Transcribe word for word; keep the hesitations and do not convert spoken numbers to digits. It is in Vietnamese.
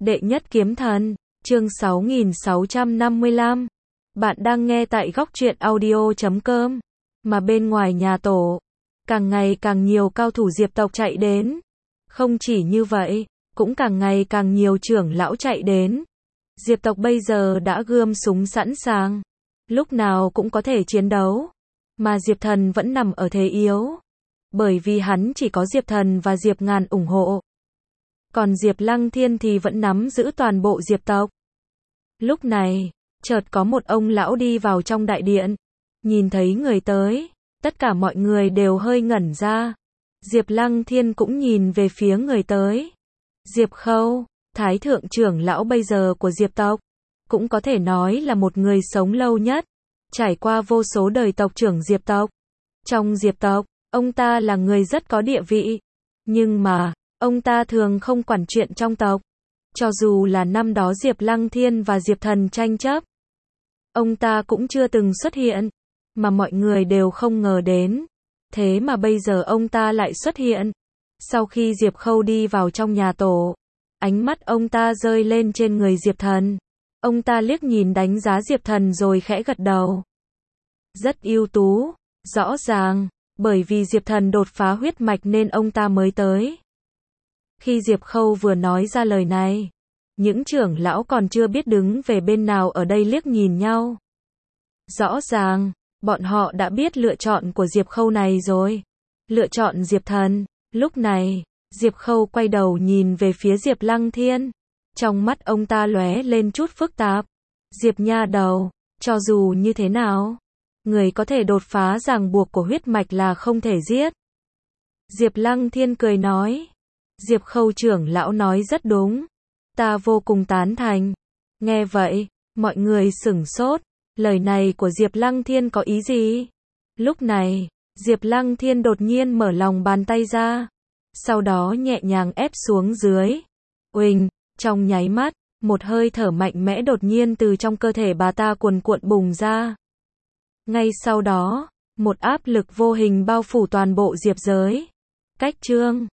Đệ nhất kiếm thần, chương sáu nghìn sáu trăm năm mươi lăm. Bạn đang nghe tại góc truyện audio chấm com. Mà bên ngoài nhà tổ, càng ngày càng nhiều cao thủ Diệp tộc chạy đến. Không chỉ như vậy, cũng càng ngày càng nhiều trưởng lão chạy đến. Diệp tộc bây giờ đã gươm súng sẵn sàng, lúc nào cũng có thể chiến đấu. Mà Diệp Thần vẫn nằm ở thế yếu, bởi vì hắn chỉ có Diệp Thần và Diệp Ngàn ủng hộ. Còn Diệp Lăng Thiên thì vẫn nắm giữ toàn bộ Diệp tộc. Lúc này, chợt có một ông lão đi vào trong đại điện. Nhìn thấy người tới, tất cả mọi người đều hơi ngẩn ra. Diệp Lăng Thiên cũng nhìn về phía người tới. Diệp Khâu, Thái thượng trưởng lão bây giờ của Diệp tộc, cũng có thể nói là một người sống lâu nhất, trải qua vô số đời tộc trưởng Diệp tộc. Trong Diệp tộc, ông ta là người rất có địa vị. Nhưng mà, ông ta thường không quản chuyện trong tộc. Cho dù là năm đó Diệp Lăng Thiên và Diệp Thần tranh chấp, ông ta cũng chưa từng xuất hiện, mà mọi người đều không ngờ đến. Thế mà bây giờ ông ta lại xuất hiện. Sau khi Diệp Khâu đi vào trong nhà tổ, ánh mắt ông ta rơi lên trên người Diệp Thần. Ông ta liếc nhìn đánh giá Diệp Thần rồi khẽ gật đầu. Rất ưu tú, rõ ràng, bởi vì Diệp Thần đột phá huyết mạch nên ông ta mới tới. Khi Diệp Khâu vừa nói ra lời này, những trưởng lão còn chưa biết đứng về bên nào ở đây liếc nhìn nhau. Rõ ràng, bọn họ đã biết lựa chọn của Diệp Khâu này rồi. Lựa chọn Diệp Thần. Lúc này, Diệp Khâu quay đầu nhìn về phía Diệp Lăng Thiên. Trong mắt ông ta lóe lên chút phức tạp. Diệp nha đầu, cho dù như thế nào, người có thể đột phá ràng buộc của huyết mạch là không thể giết. Diệp Lăng Thiên cười nói. Diệp Khâu trưởng lão nói rất đúng. Ta vô cùng tán thành. Nghe vậy, mọi người sửng sốt. Lời này của Diệp Lăng Thiên có ý gì? Lúc này, Diệp Lăng Thiên đột nhiên mở lòng bàn tay ra. Sau đó nhẹ nhàng ép xuống dưới. Uỳnh, trong nháy mắt, một hơi thở mạnh mẽ đột nhiên từ trong cơ thể bà ta cuồn cuộn bùng ra. Ngay sau đó, một áp lực vô hình bao phủ toàn bộ Diệp giới. Cách chương